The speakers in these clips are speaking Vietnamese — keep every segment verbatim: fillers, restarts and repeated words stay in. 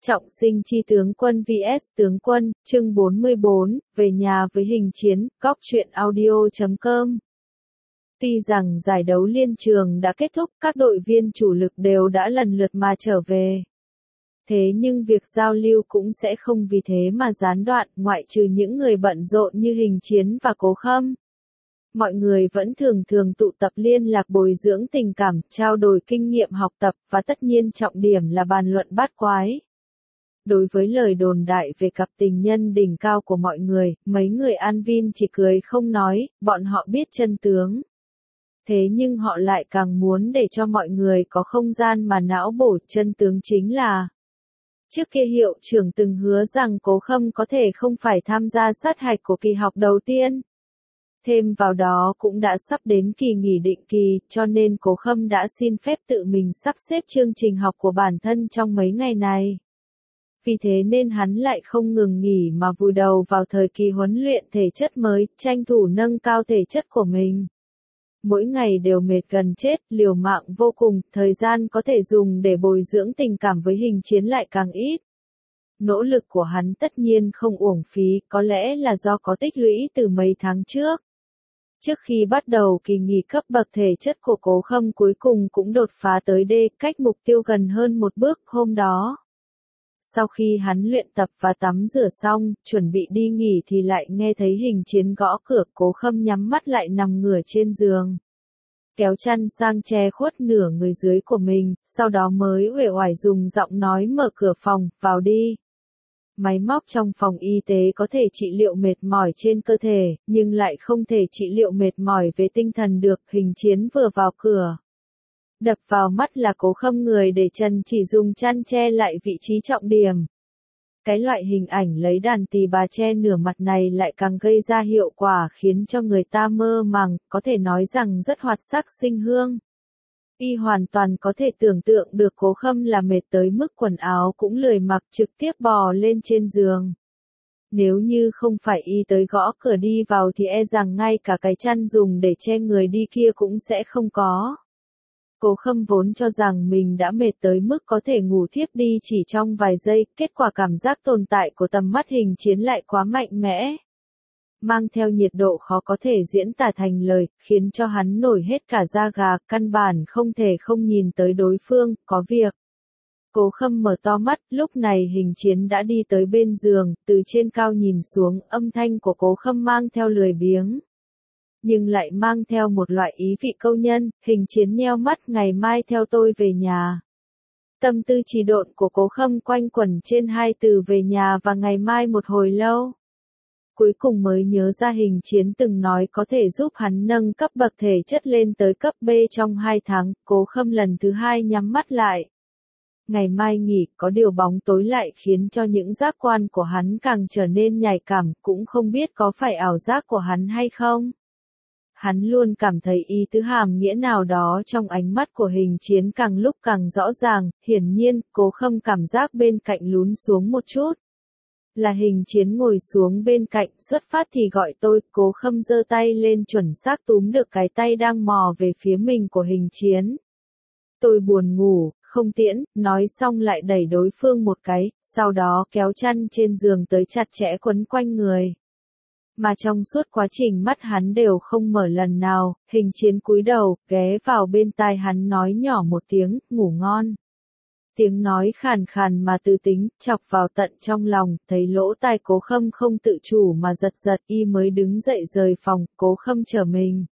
Trọng sinh chi tướng quân vs tướng quân, chương bốn mươi bốn, về nhà với hình chiến, góc truyện audio chấm com. Tuy rằng giải đấu liên trường đã kết thúc, các đội viên chủ lực đều đã lần lượt mà trở về. Thế nhưng việc giao lưu cũng sẽ không vì thế mà gián đoạn, ngoại trừ những người bận rộn như hình chiến và cố khâm. Mọi người vẫn thường thường tụ tập liên lạc bồi dưỡng tình cảm, trao đổi kinh nghiệm học tập, và tất nhiên trọng điểm là bàn luận bát quái. Đối với lời đồn đại về cặp tình nhân đỉnh cao của mọi người, mấy người An Vin chỉ cười không nói, bọn họ biết chân tướng. Thế nhưng họ lại càng muốn để cho mọi người có không gian mà não bổ, chân tướng chính là trước kia hiệu trưởng từng hứa rằng Cố Khâm có thể không phải tham gia sát hạch của kỳ học đầu tiên. Thêm vào đó cũng đã sắp đến kỳ nghỉ định kỳ, cho nên Cố Khâm đã xin phép tự mình sắp xếp chương trình học của bản thân trong mấy ngày này. Vì thế nên hắn lại không ngừng nghỉ mà vùi đầu vào thời kỳ huấn luyện thể chất mới, tranh thủ nâng cao thể chất của mình. Mỗi ngày đều mệt gần chết, liều mạng vô cùng, thời gian có thể dùng để bồi dưỡng tình cảm với hình chiến lại càng ít. Nỗ lực của hắn tất nhiên không uổng phí, có lẽ là do có tích lũy từ mấy tháng trước. Trước khi bắt đầu kỳ nghỉ, cấp bậc thể chất của Cố Khâm cuối cùng cũng đột phá tới D, cách mục tiêu gần hơn một bước. Hôm đó, sau khi hắn luyện tập và tắm rửa xong, chuẩn bị đi nghỉ thì lại nghe thấy hình chiến gõ cửa. Cố Khâm nhắm mắt lại nằm ngửa trên giường, kéo chăn sang che khuất nửa người dưới của mình, sau đó mới uể oải dùng giọng nói mở cửa phòng, vào đi. Máy móc trong phòng y tế có thể trị liệu mệt mỏi trên cơ thể, nhưng lại không thể trị liệu mệt mỏi về tinh thần được. Hình chiến vừa vào cửa, đập vào mắt là Cố Khâm người để trần chỉ dùng chăn che lại vị trí trọng điểm. Cái loại hình ảnh lấy đàn tỳ bà che nửa mặt này lại càng gây ra hiệu quả khiến cho người ta mơ màng, có thể nói rằng rất hoạt sắc sinh hương. Y hoàn toàn có thể tưởng tượng được Cố Khâm là mệt tới mức quần áo cũng lười mặc, trực tiếp bò lên trên giường. Nếu như không phải Y tới gõ cửa đi vào thì e rằng ngay cả cái chăn dùng để che người đi kia cũng sẽ không có. Cố Khâm vốn cho rằng mình đã mệt tới mức có thể ngủ thiếp đi chỉ trong vài giây, kết quả cảm giác tồn tại của tầm mắt hình chiến lại quá mạnh mẽ. Mang theo nhiệt độ khó có thể diễn tả thành lời, khiến cho hắn nổi hết cả da gà, căn bản không thể không nhìn tới đối phương. Có việc. Cố Khâm mở to mắt, lúc này hình chiến đã đi tới bên giường, từ trên cao nhìn xuống, âm thanh của Cố Khâm mang theo lười biếng, nhưng lại mang theo một loại ý vị câu nhân. Hình chiến nheo mắt, ngày mai theo tôi về nhà. Tâm tư trì độn của Cố Khâm quanh quẩn trên hai từ về nhà và ngày mai một hồi lâu. Cuối cùng mới nhớ ra hình chiến từng nói có thể giúp hắn nâng cấp bậc thể chất lên tới cấp B trong hai tháng. Cố Khâm lần thứ hai nhắm mắt lại. Ngày mai nghỉ, có điều bóng tối lại khiến cho những giác quan của hắn càng trở nên nhạy cảm, cũng không biết có phải ảo giác của hắn hay không. Hắn luôn cảm thấy ý tứ hàm nghĩa nào đó trong ánh mắt của hình chiến càng lúc càng rõ ràng. Hiển nhiên, Cố Khâm cảm giác bên cạnh lún xuống một chút. Là hình chiến ngồi xuống bên cạnh, xuất phát thì gọi tôi. Cố Khâm giơ tay lên chuẩn xác túm được cái tay đang mò về phía mình của hình chiến. Tôi buồn ngủ, không tiễn, nói xong lại đẩy đối phương một cái, sau đó kéo chăn trên giường tới chặt chẽ quấn quanh người. Mà trong suốt quá trình mắt hắn đều không mở lần nào. Hình chiến cúi đầu, ghé vào bên tai hắn nói nhỏ một tiếng, ngủ ngon. Tiếng nói khàn khàn mà tư tính, chọc vào tận trong lòng, thấy lỗ tai Cố Khâm không tự chủ mà giật giật. Y mới đứng dậy rời phòng. Cố Khâm trở mình,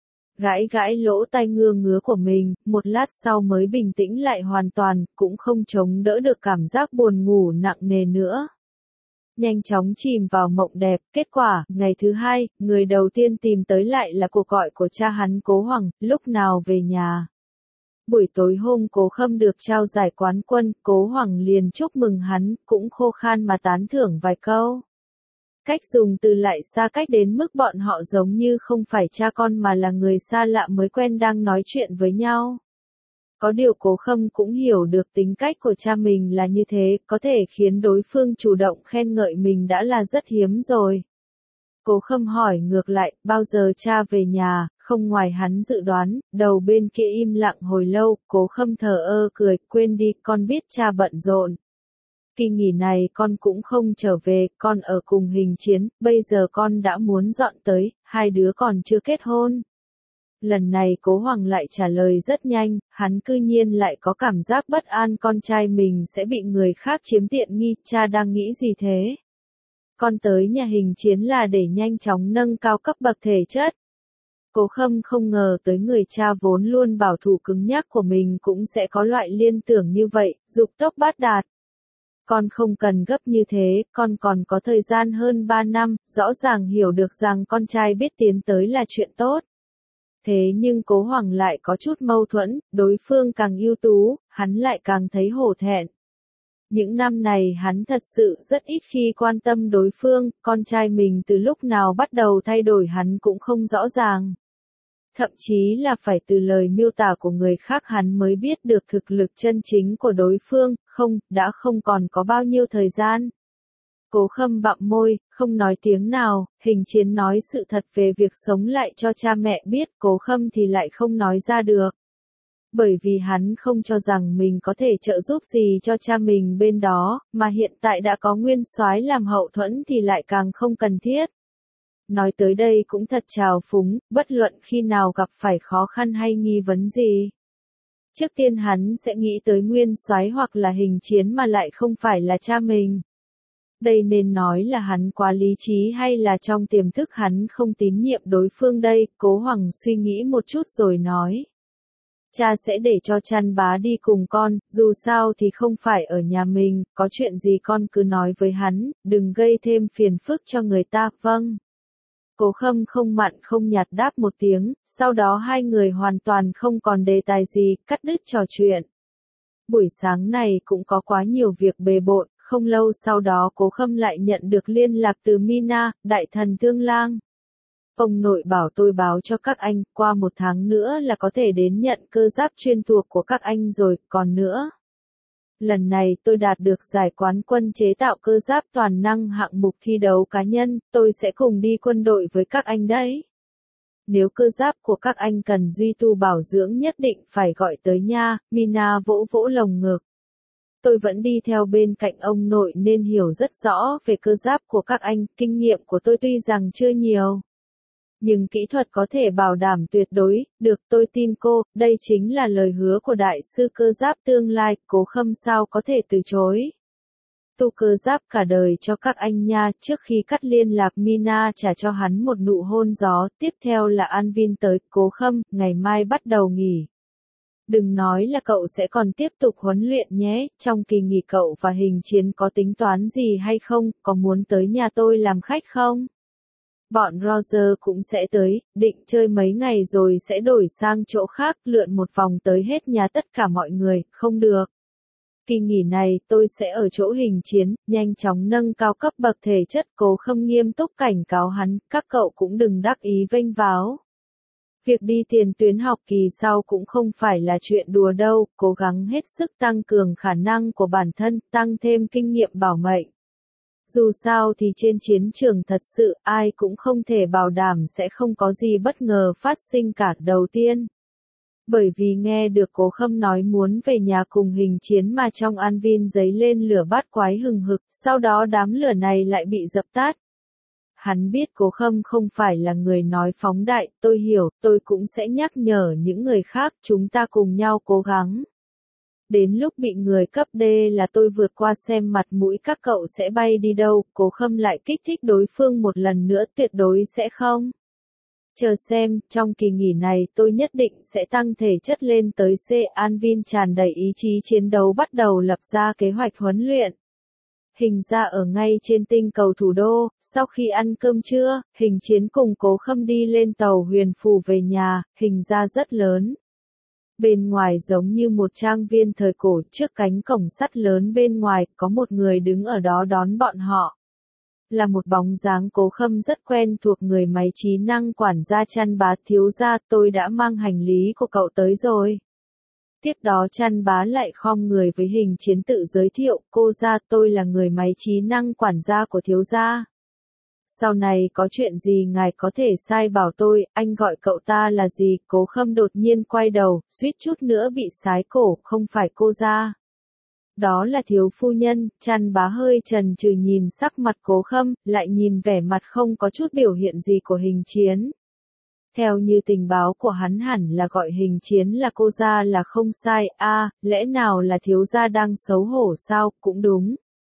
gãi gãi lỗ tai ngưa ngứa của mình, một lát sau mới bình tĩnh lại hoàn toàn, cũng không chống đỡ được cảm giác buồn ngủ nặng nề nữa. Nhanh chóng chìm vào mộng đẹp. Kết quả, ngày thứ hai, người đầu tiên tìm tới lại là cuộc gọi của cha hắn Cố Hoàng, lúc nào về nhà. Buổi tối hôm Cố Khâm được trao giải quán quân, Cố Hoàng liền chúc mừng hắn, cũng khô khan mà tán thưởng vài câu. Cách dùng từ lại xa cách đến mức bọn họ giống như không phải cha con mà là người xa lạ mới quen đang nói chuyện với nhau. Có điều Cố Khâm cũng hiểu được tính cách của cha mình là như thế, có thể khiến đối phương chủ động khen ngợi mình đã là rất hiếm rồi. Cố Khâm hỏi ngược lại, bao giờ cha về nhà? Không ngoài hắn dự đoán, đầu bên kia im lặng hồi lâu. Cố Khâm thờ ơ cười, quên đi, con biết cha bận rộn. Kỳ nghỉ này con cũng không trở về, con ở cùng Hình Chiến, bây giờ con đã muốn dọn tới, hai đứa còn chưa kết hôn. Lần này Cố Hoàng lại trả lời rất nhanh, hắn cư nhiên lại có cảm giác bất an con trai mình sẽ bị người khác chiếm tiện nghi, cha đang nghĩ gì thế? Con tới nhà Hình Chiến là để nhanh chóng nâng cao cấp bậc thể chất. Cố Khâm không ngờ tới người cha vốn luôn bảo thủ cứng nhắc của mình cũng sẽ có loại liên tưởng như vậy, dục tốc bát đạt. Con không cần gấp như thế, con còn có thời gian hơn ba năm, rõ ràng hiểu được rằng con trai biết tiến tới là chuyện tốt. Thế nhưng Cố Hoàng lại có chút mâu thuẫn, đối phương càng ưu tú, hắn lại càng thấy hổ thẹn. Những năm này hắn thật sự rất ít khi quan tâm đối phương, con trai mình từ lúc nào bắt đầu thay đổi hắn cũng không rõ ràng. Thậm chí là phải từ lời miêu tả của người khác hắn mới biết được thực lực chân chính của đối phương, không, đã không còn có bao nhiêu thời gian. Cố Khâm bặm môi, không nói tiếng nào, Hình Chiến nói sự thật về việc sống lại cho cha mẹ biết, Cố Khâm thì lại không nói ra được. Bởi vì hắn không cho rằng mình có thể trợ giúp gì cho cha mình bên đó, mà hiện tại đã có Nguyên Soái làm hậu thuẫn thì lại càng không cần thiết. Nói tới đây cũng thật trào phúng, bất luận khi nào gặp phải khó khăn hay nghi vấn gì. Trước tiên hắn sẽ nghĩ tới Nguyên Soái hoặc là Hình Chiến mà lại không phải là cha mình. Đây nên nói là hắn quá lý trí hay là trong tiềm thức hắn không tín nhiệm đối phương đây, Cố Hoàng suy nghĩ một chút rồi nói. Cha sẽ để cho Trăn Bá đi cùng con, dù sao thì không phải ở nhà mình, có chuyện gì con cứ nói với hắn, đừng gây thêm phiền phức cho người ta, vâng. Cố Khâm không mặn không nhạt đáp một tiếng, sau đó hai người hoàn toàn không còn đề tài gì, cắt đứt trò chuyện. Buổi sáng này cũng có quá nhiều việc bề bộn, không lâu sau đó Cố Khâm lại nhận được liên lạc từ Mina, đại thần Thương Lang. Ông nội bảo tôi báo cho các anh, qua một tháng nữa là có thể đến nhận cơ giáp chuyên thuộc của các anh rồi, còn nữa. Lần này tôi đạt được giải quán quân chế tạo cơ giáp toàn năng hạng mục thi đấu cá nhân, tôi sẽ cùng đi quân đội với các anh đấy. Nếu cơ giáp của các anh cần duy tu bảo dưỡng nhất định phải gọi tới nha, Mina vỗ vỗ lồng ngực. Tôi vẫn đi theo bên cạnh ông nội nên hiểu rất rõ về cơ giáp của các anh, kinh nghiệm của tôi tuy rằng chưa nhiều. Nhưng kỹ thuật có thể bảo đảm tuyệt đối, được tôi tin cô, đây chính là lời hứa của đại sư cơ giáp tương lai, Cố Khâm sao có thể từ chối. Tu cơ giáp cả đời cho các anh nha, trước khi cắt liên lạc Mina trả cho hắn một nụ hôn gió, tiếp theo là An Vin tới, Cố Khâm, ngày mai bắt đầu nghỉ. Đừng nói là cậu sẽ còn tiếp tục huấn luyện nhé, trong kỳ nghỉ cậu và Hình Chiến có tính toán gì hay không, có muốn tới nhà tôi làm khách không? Bọn Roger cũng sẽ tới, định chơi mấy ngày rồi sẽ đổi sang chỗ khác, lượn một vòng tới hết nhà tất cả mọi người, không được. Kỳ nghỉ này tôi sẽ ở chỗ Hình Chiến, nhanh chóng nâng cao cấp bậc thể chất, Cố Khâm nghiêm túc cảnh cáo hắn, các cậu cũng đừng đắc ý vênh váo. Việc đi tiền tuyến học kỳ sau cũng không phải là chuyện đùa đâu, cố gắng hết sức tăng cường khả năng của bản thân, tăng thêm kinh nghiệm bảo mệnh. Dù sao thì trên chiến trường thật sự ai cũng không thể bảo đảm sẽ không có gì bất ngờ phát sinh cả. Đầu tiên, bởi vì nghe được Cố Khâm nói muốn về nhà cùng Hình Chiến mà trong An Vin dấy lên lửa bát quái hừng hực, sau đó đám lửa này lại bị dập tắt. Hắn biết Cố Khâm không phải là người nói phóng đại, tôi hiểu, tôi cũng sẽ nhắc nhở những người khác, chúng ta cùng nhau cố gắng. Đến lúc bị người cấp D là tôi vượt qua xem mặt mũi các cậu sẽ bay đi đâu, Cố Khâm lại kích thích đối phương một lần nữa, tuyệt đối sẽ không. Chờ xem, trong kỳ nghỉ này tôi nhất định sẽ tăng thể chất lên tới C. An Vin tràn đầy ý chí chiến đấu bắt đầu lập ra kế hoạch huấn luyện. Hình ra ở ngay trên tinh cầu thủ đô, sau khi ăn cơm trưa, Hình Chiến cùng Cố Khâm đi lên tàu huyền phù về nhà, hình ra rất lớn. Bên ngoài giống như một trang viên thời cổ, trước cánh cổng sắt lớn bên ngoài, có một người đứng ở đó đón bọn họ. Là một bóng dáng Cố Khâm rất quen thuộc, người máy trí năng quản gia Trăn Bá, thiếu gia, tôi đã mang hành lý của cậu tới rồi. Tiếp đó Trăn Bá lại khom người với Hình Chiến tự giới thiệu, cô gia, tôi là người máy trí năng quản gia của thiếu gia. Sau này có chuyện gì ngài có thể sai bảo tôi, anh gọi cậu ta là gì? Cố Khâm đột nhiên quay đầu, suýt chút nữa bị sái cổ, không phải cô gia. Đó là thiếu phu nhân, chăn bá hơi chần chừ nhìn sắc mặt Cố Khâm, lại nhìn vẻ mặt không có chút biểu hiện gì của Hình Chiến. Theo như tình báo của hắn hẳn là gọi Hình Chiến là cô gia là không sai, a à, lẽ nào là thiếu gia đang xấu hổ sao, cũng đúng.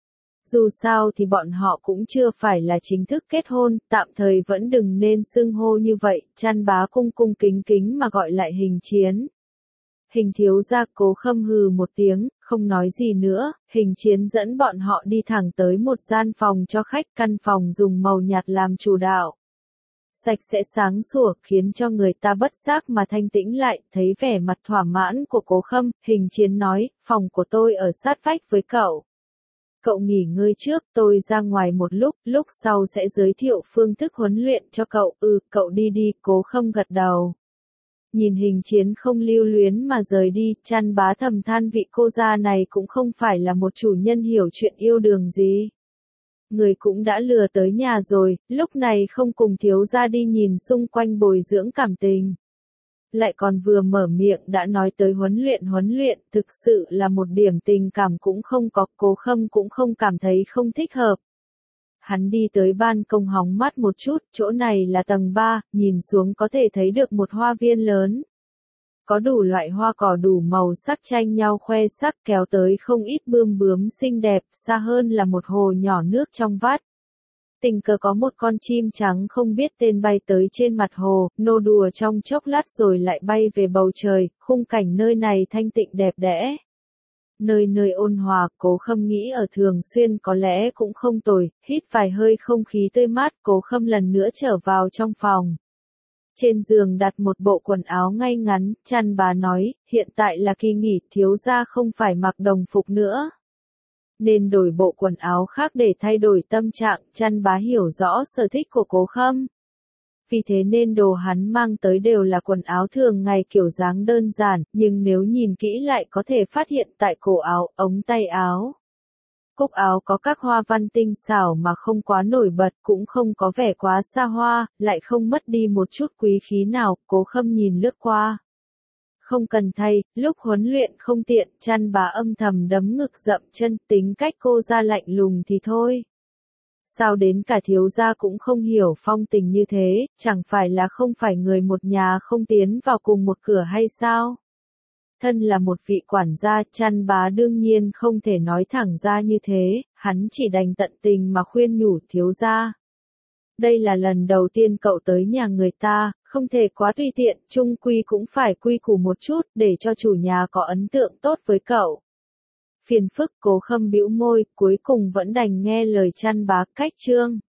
Dù sao thì bọn họ cũng chưa phải là chính thức kết hôn, tạm thời vẫn đừng nên xưng hô như vậy, chăn bá cung cung kính kính mà gọi lại Hình Chiến. Hình thiếu gia. Cố Khâm hừ một tiếng, không nói gì nữa, Hình Chiến dẫn bọn họ đi thẳng tới một gian phòng cho khách, căn phòng dùng màu nhạt làm chủ đạo. Sạch sẽ sáng sủa khiến cho người ta bất giác mà thanh tĩnh lại, thấy vẻ mặt thỏa mãn của Cố Khâm, Hình Chiến nói, phòng của tôi ở sát vách với cậu. Cậu nghỉ ngơi trước, tôi ra ngoài một lúc, lúc sau sẽ giới thiệu phương thức huấn luyện cho cậu, ừ, cậu đi đi, Cố Khâm gật đầu. Nhìn Hình Chiến không lưu luyến mà rời đi, chăn bá thầm than vị cô gia này cũng không phải là một chủ nhân hiểu chuyện yêu đương gì. Người cũng đã lừa tới nhà rồi, lúc này không cùng thiếu gia đi nhìn xung quanh bồi dưỡng cảm tình. Lại còn vừa mở miệng đã nói tới huấn luyện huấn luyện, thực sự là một điểm tình cảm cũng không có, Cố Khâm cũng không cảm thấy không thích hợp. Hắn đi tới ban công hóng mắt một chút, chỗ này là tầng ba, nhìn xuống có thể thấy được một hoa viên lớn. Có đủ loại hoa cỏ đủ màu sắc tranh nhau khoe sắc kéo tới không ít bươm bướm xinh đẹp, xa hơn là một hồ nhỏ nước trong vắt. Tình cờ có một con chim trắng không biết tên bay tới trên mặt hồ, nô đùa trong chốc lát rồi lại bay về bầu trời, khung cảnh nơi này thanh tịnh đẹp đẽ. Nơi nơi ôn hòa, Cố Khâm nghĩ ở Thường Xuyên có lẽ cũng không tồi, hít vài hơi không khí tươi mát, Cố Khâm lần nữa trở vào trong phòng. Trên giường đặt một bộ quần áo ngay ngắn, chăn bá nói, hiện tại là kỳ nghỉ, thiếu gia không phải mặc đồng phục nữa. Nên đổi bộ quần áo khác để thay đổi tâm trạng, chăn bá hiểu rõ sở thích của Cố Khâm. Vì thế nên đồ hắn mang tới đều là quần áo thường ngày kiểu dáng đơn giản, nhưng nếu nhìn kỹ lại có thể phát hiện tại cổ áo, ống tay áo. Cúc áo có các hoa văn tinh xảo mà không quá nổi bật, cũng không có vẻ quá xa hoa, lại không mất đi một chút quý khí nào, Cố Khâm nhìn lướt qua. Không cần thay, lúc huấn luyện không tiện, chăn bá âm thầm đấm ngực dậm chân, tính cách cô ra lạnh lùng thì thôi. Sao đến cả thiếu gia cũng không hiểu phong tình như thế, chẳng phải là không phải người một nhà không tiến vào cùng một cửa hay sao? Thân là một vị quản gia, chăn bá đương nhiên không thể nói thẳng ra như thế, hắn chỉ đành tận tình mà khuyên nhủ thiếu gia. Đây là lần đầu tiên cậu tới nhà người ta, không thể quá tùy tiện, chung quy cũng phải quy củ một chút, để cho chủ nhà có ấn tượng tốt với cậu. Phiền phức. Cố Khâm bĩu môi, cuối cùng vẫn đành nghe lời chăn bá, cách chương.